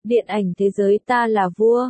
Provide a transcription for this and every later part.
Điện ảnh thế giới ta là vua.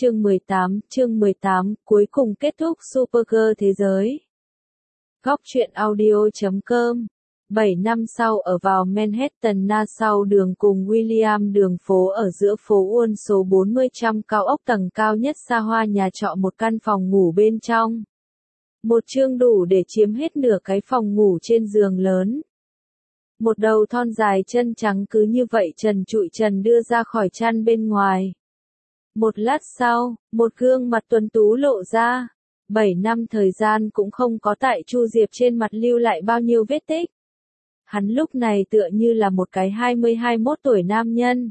Chương 18, cuối cùng kết thúc Supergirl thế giới. Góc truyện audio.com 7 năm sau ở vào Manhattan Nassau đường cùng William đường phố ở giữa phố Wall số 40 trong cao ốc tầng cao nhất xa hoa nhà trọ một căn phòng ngủ bên trong. Một chương đủ để chiếm hết nửa cái phòng ngủ trên giường lớn. Một đầu thon dài chân trắng cứ như vậy trần trụi trần đưa ra khỏi chăn bên ngoài. Một lát sau, một gương mặt tuấn tú lộ ra. 7 năm thời gian cũng không có tại Chu Diệp trên mặt lưu lại bao nhiêu vết tích. Hắn lúc này tựa như là một cái 20-21 tuổi nam nhân.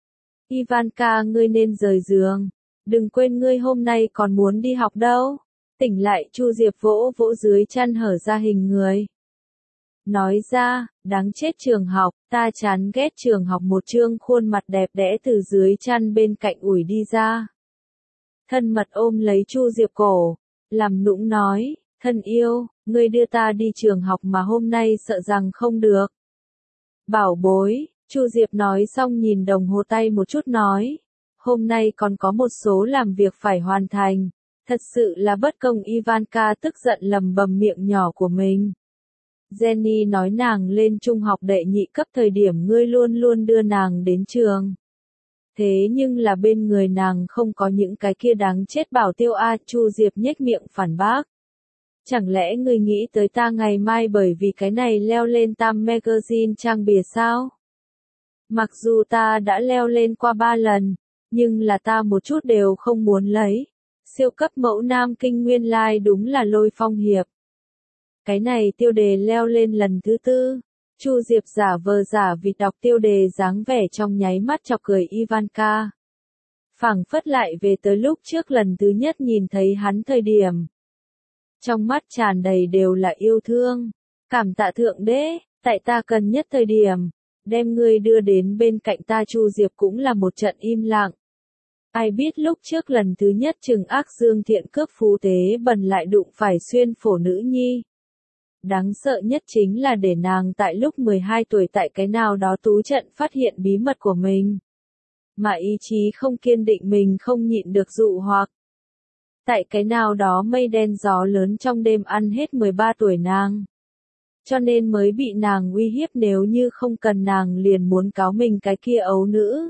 Ivanka, ngươi nên rời giường. Đừng quên ngươi hôm nay còn muốn đi học đâu. Tỉnh lại, Chu Diệp vỗ vỗ dưới chăn hở ra hình người. Nói ra, đáng chết trường học, ta chán ghét trường học. Một trương khuôn mặt đẹp đẽ từ dưới chăn bên cạnh ủi đi ra. Thân mật ôm lấy Chu Diệp cổ, làm nũng nói, thân yêu, ngươi đưa ta đi trường học mà hôm nay sợ rằng không được. Bảo bối, Chu Diệp nói xong nhìn đồng hồ tay một chút nói, hôm nay còn có một số làm việc phải hoàn thành, thật sự là bất công. Ivanka tức giận lầm bầm miệng nhỏ của mình. Jenny nói nàng lên trung học đệ nhị cấp thời điểm ngươi luôn luôn đưa nàng đến trường. Thế nhưng là bên người nàng không có những cái kia đáng chết bảo tiêu a. Chu Diệp nhếch miệng phản bác. Chẳng lẽ ngươi nghĩ tới ta ngày mai bởi vì cái này leo lên Time Magazine trang bìa sao? Mặc dù ta đã leo lên qua 3 lần, nhưng là ta một chút đều không muốn lấy. Siêu cấp mẫu nam kinh nguyên lai đúng là Lôi Phong Hiệp. Cái này tiêu đề leo lên lần thứ 4. Chu Diệp giả vờ giả vịt đọc tiêu đề dáng vẻ trong nháy mắt chọc cười Ivanka. Phảng phất lại về tới lúc trước lần thứ nhất nhìn thấy hắn thời điểm. Trong mắt tràn đầy đều là yêu thương. Cảm tạ thượng đế, tại ta cần nhất thời điểm, đem ngươi đưa đến bên cạnh ta. Chu Diệp cũng là một trận im lặng. Ai biết lúc trước lần thứ nhất trừng ác dương thiện cước phú tế bần lại đụng phải xuyên phổ nữ nhi. Đáng sợ nhất chính là để nàng tại lúc 12 tuổi tại cái nào đó tú trận phát hiện bí mật của mình. Mà ý chí không kiên định mình không nhịn được dụ hoặc. Tại cái nào đó mây đen gió lớn trong đêm ăn hết 13 tuổi nàng. Cho nên mới bị nàng uy hiếp nếu như không cần nàng liền muốn cáo mình cái kia ấu nữ.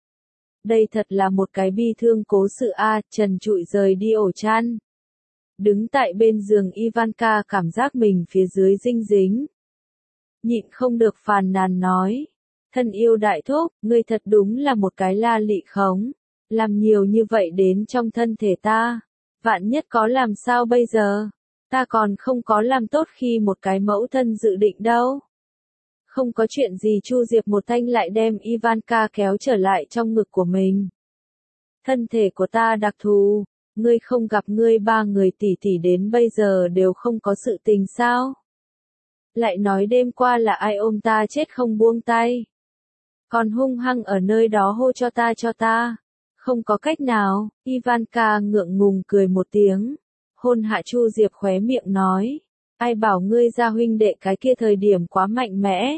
Đây thật là một cái bi thương cố sự a. Trần trụi rời đi ổ chăn. Đứng tại bên giường Ivanka cảm giác mình phía dưới dinh dính. Nhịn không được phàn nàn nói. Thân yêu đại thúc, ngươi thật đúng là một cái la lị khống. Làm nhiều như vậy đến trong thân thể ta. Vạn nhất có làm sao bây giờ? Ta còn không có làm tốt khi một cái mẫu thân dự định đâu. Không có chuyện gì. Chu Diệp một thanh lại đem Ivanka kéo trở lại trong ngực của mình. Thân thể của ta đặc thù. Ngươi không gặp ngươi 3 người tỷ tỷ đến bây giờ đều không có sự tình sao? Lại nói đêm qua là ai ôm ta chết không buông tay. Còn hung hăng ở nơi đó hô cho ta. Không có cách nào. Ivanka ngượng ngùng cười một tiếng. Hôn hạ Chu Diệp khóe miệng nói. Ai bảo ngươi ra huynh đệ cái kia thời điểm quá mạnh mẽ.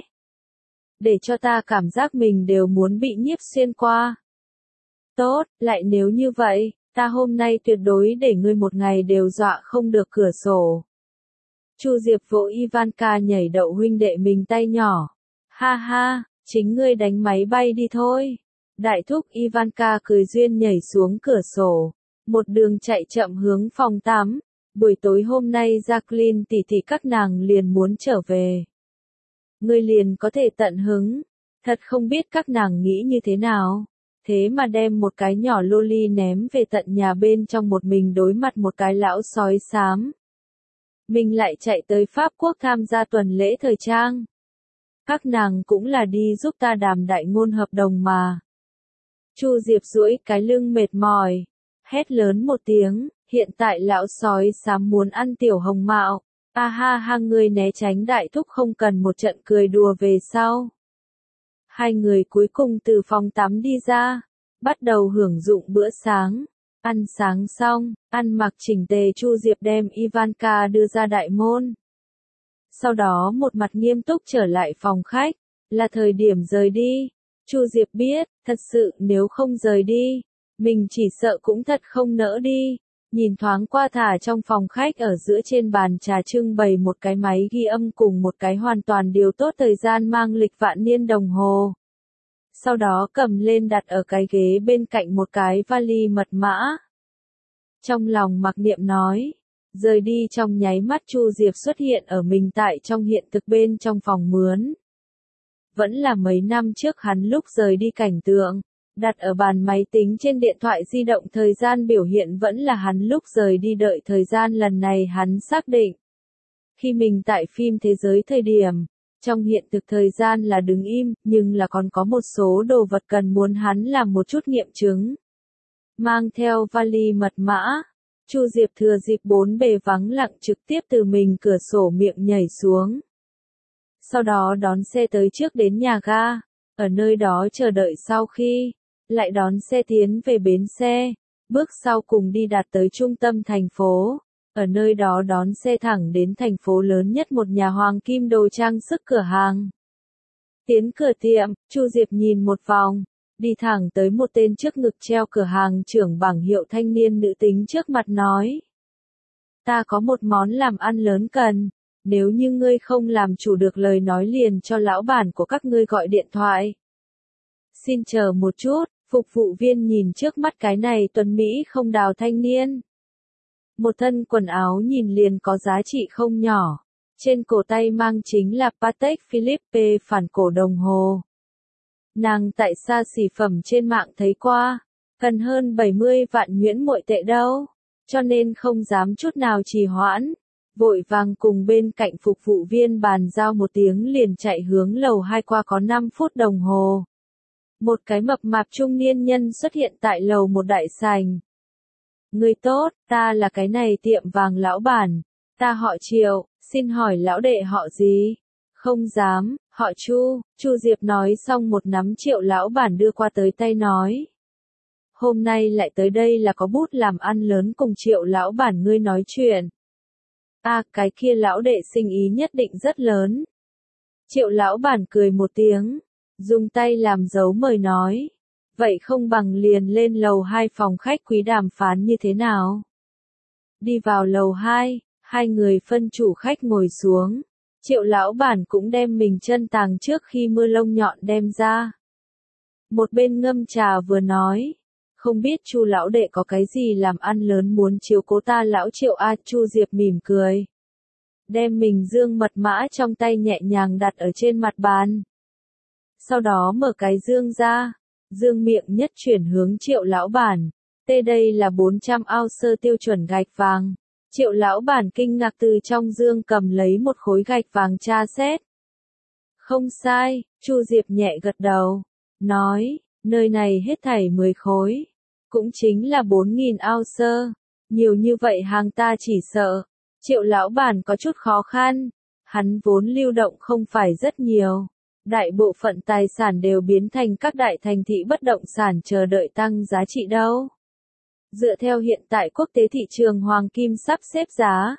Để cho ta cảm giác mình đều muốn bị nhiếp xuyên qua. Tốt, lại nếu như vậy. Ta hôm nay tuyệt đối để ngươi một ngày đều dọa không được cửa sổ. Chu Diệp vỗ Ivanka nhảy đậu huynh đệ mình tay nhỏ. Ha ha, chính ngươi đánh máy bay đi thôi. Đại thúc. Ivanka cười duyên nhảy xuống cửa sổ. Một đường chạy chậm hướng phòng tắm. Buổi tối hôm nay Jacqueline tỷ tỷ các nàng liền muốn trở về. Ngươi liền có thể tận hứng. Thật không biết các nàng nghĩ như thế nào. Thế mà đem một cái nhỏ loli ném về tận nhà bên trong một mình đối mặt một cái lão sói xám. Mình lại chạy tới Pháp Quốc tham gia tuần lễ thời trang. Các nàng cũng là đi giúp ta đàm đại ngôn hợp đồng mà. Chu Diệp duỗi cái lưng mệt mỏi. Hét lớn một tiếng, hiện tại lão sói xám muốn ăn tiểu hồng mạo. A ha ha, ngươi né tránh đại thúc không cần một trận cười đùa về sau. Hai người cuối cùng từ phòng tắm đi ra, bắt đầu hưởng dụng bữa sáng. Ăn sáng xong, ăn mặc chỉnh tề Chu Diệp đem Ivanka đưa ra đại môn. Sau đó một mặt nghiêm túc trở lại phòng khách, là thời điểm rời đi. Chu Diệp biết, thật sự nếu không rời đi, mình chỉ sợ cũng thật không nỡ đi. Nhìn thoáng qua thả trong phòng khách ở giữa trên bàn trà trưng bày một cái máy ghi âm cùng một cái hoàn toàn điều tốt thời gian mang lịch vạn niên đồng hồ. Sau đó cầm lên đặt ở cái ghế bên cạnh một cái vali mật mã. Trong lòng mặc niệm nói, rời đi trong nháy mắt Chu Diệp xuất hiện ở mình tại trong hiện thực bên trong phòng mướn. Vẫn là mấy năm trước hắn lúc rời đi cảnh tượng, đặt ở bàn máy tính trên điện thoại di động thời gian biểu hiện vẫn là hắn lúc rời đi đợi thời gian lần này hắn xác định. Khi mình tại phim thế giới thời điểm, trong hiện thực thời gian là đứng im, nhưng là còn có một số đồ vật cần muốn hắn làm một chút nghiệm chứng. Mang theo vali mật mã, Chu Diệp thừa dịp bốn bề vắng lặng trực tiếp từ mình cửa sổ miệng nhảy xuống. Sau đó đón xe tới trước đến nhà ga, ở nơi đó chờ đợi sau khi, lại đón xe tiến về bến xe, bước sau cùng đi đạt tới trung tâm thành phố, ở nơi đó đón xe thẳng đến thành phố lớn nhất một nhà hoàng kim đồ trang sức cửa hàng. Tiến cửa tiệm, Chu Diệp nhìn một vòng, đi thẳng tới một tên trước ngực treo cửa hàng trưởng bảng hiệu thanh niên nữ tính trước mặt nói. Ta có một món làm ăn lớn cần, nếu như ngươi không làm chủ được lời nói liền cho lão bản của các ngươi gọi điện thoại. Xin chờ một chút, phục vụ viên nhìn trước mắt cái này tuấn Mỹ không đào thanh niên. Một thân quần áo nhìn liền có giá trị không nhỏ, trên cổ tay mang chính là Patek Philippe phản cổ đồng hồ. Nàng tại xa xỉ phẩm trên mạng thấy qua, cần hơn 70 vạn nhuyễn muội tệ đâu, cho nên không dám chút nào trì hoãn, vội vàng cùng bên cạnh phục vụ viên bàn giao một tiếng liền chạy hướng lầu 2 qua có 5 phút đồng hồ. Một cái mập mạp trung niên nhân xuất hiện tại lầu một đại sảnh. Người tốt, ta là cái này tiệm vàng lão bản, ta họ Triệu, xin hỏi lão đệ họ gì? Không dám, họ Chu, Chu Diệp nói xong một nắm Triệu lão bản đưa qua tới tay nói. Hôm nay lại tới đây là có bút làm ăn lớn cùng Triệu lão bản ngươi nói chuyện. Cái kia lão đệ sinh ý nhất định rất lớn. Triệu lão bản cười một tiếng, dùng tay làm dấu mời nói. Vậy không bằng liền lên lầu 2 phòng khách quý đàm phán như thế nào? Đi vào lầu 2, hai người phân chủ khách ngồi xuống. Triệu lão bản cũng đem mình chân tàng trước khi mưa lông nhọn đem ra. Một bên ngâm trà vừa nói. Không biết Chu lão đệ có cái gì làm ăn lớn muốn chiếu cố ta lão Triệu Chu Diệp mỉm cười. Đem mình dương mật mã trong tay nhẹ nhàng đặt ở trên mặt bàn. Sau đó mở cái dương ra. Dương miệng nhất chuyển hướng Triệu lão bản. Đây là 400 ounce tiêu chuẩn gạch vàng. Triệu lão bản kinh ngạc từ trong dương cầm lấy một khối gạch vàng tra xét. Không sai, Chu Diệp nhẹ gật đầu. Nói, nơi này hết thảy 10 khối. Cũng chính là 4.000 ounce. Nhiều như vậy hàng ta chỉ sợ. Triệu lão bản có chút khó khăn. Hắn vốn lưu động không phải rất nhiều. Đại bộ phận tài sản đều biến thành các đại thành thị bất động sản chờ đợi tăng giá trị đâu. Dựa theo hiện tại quốc tế thị trường hoàng kim sắp xếp giá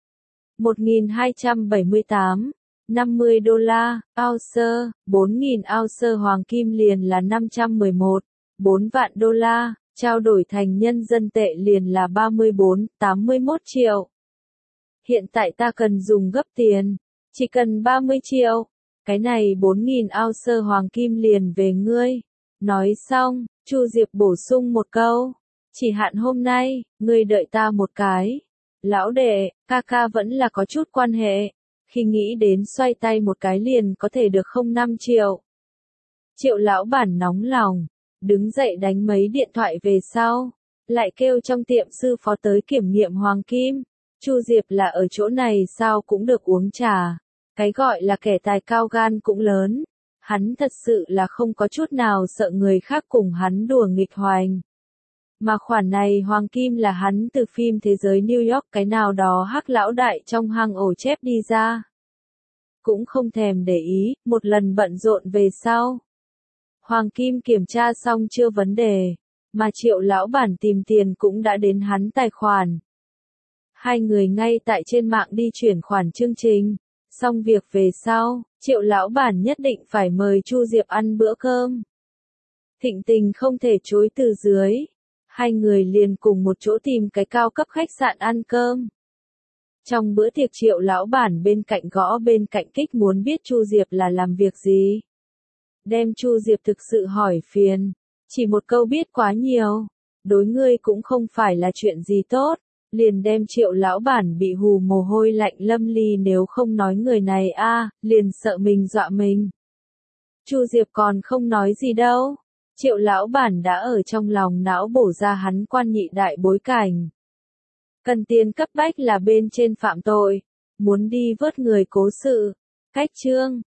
1.278, 50 đô la, ounce, 4.000 ounce hoàng kim liền là 511, 4 vạn đô la, trao đổi thành nhân dân tệ liền là 34, 81 triệu. Hiện tại ta cần dùng gấp tiền, chỉ cần 30 triệu. Cái này 4.000 ounce hoàng kim liền về ngươi. Nói xong, Chu Diệp bổ sung một câu. Chỉ hạn hôm nay, ngươi đợi ta một cái. Lão đệ, ca vẫn là có chút quan hệ. Khi nghĩ đến xoay tay một cái liền có thể được 5 triệu. Triệu lão bản nóng lòng. Đứng dậy đánh mấy điện thoại về sau. Lại kêu trong tiệm sư phó tới kiểm nghiệm hoàng kim. Chu Diệp là ở chỗ này sao cũng được uống trà. Cái gọi là kẻ tài cao gan cũng lớn. Hắn thật sự là không có chút nào sợ người khác cùng hắn đùa nghịch hoành. Mà khoản này hoàng kim là hắn từ phim thế giới New York cái nào đó hắc lão đại trong hang ổ chép đi ra. Cũng không thèm để ý, một lần bận rộn về sau. Hoàng kim kiểm tra xong chưa vấn đề, mà Triệu lão bản tìm tiền cũng đã đến hắn tài khoản. Hai người ngay tại trên mạng đi chuyển khoản chương trình. Xong việc về sau, Triệu lão bản nhất định phải mời Chu Diệp ăn bữa cơm. Thịnh Tình không thể chối từ dưới. Hai người liền cùng một chỗ tìm cái cao cấp khách sạn ăn cơm. Trong bữa tiệc Triệu lão bản bên cạnh gõ bên cạnh kích muốn biết Chu Diệp là làm việc gì. Đem Chu Diệp thực sự hỏi phiền. Chỉ một câu biết quá nhiều. Đối ngươi cũng không phải là chuyện gì tốt. Liền đem Triệu lão bản bị hù mồ hôi lạnh lâm ly, nếu không nói người này liền sợ mình dọa mình. Chu Diệp còn không nói gì đâu. Triệu lão bản đã ở trong lòng não bổ ra hắn quan nhị đại bối cảnh. Cần tiền cấp bách là bên trên phạm tội. Muốn đi vớt người cố sự. Cách chương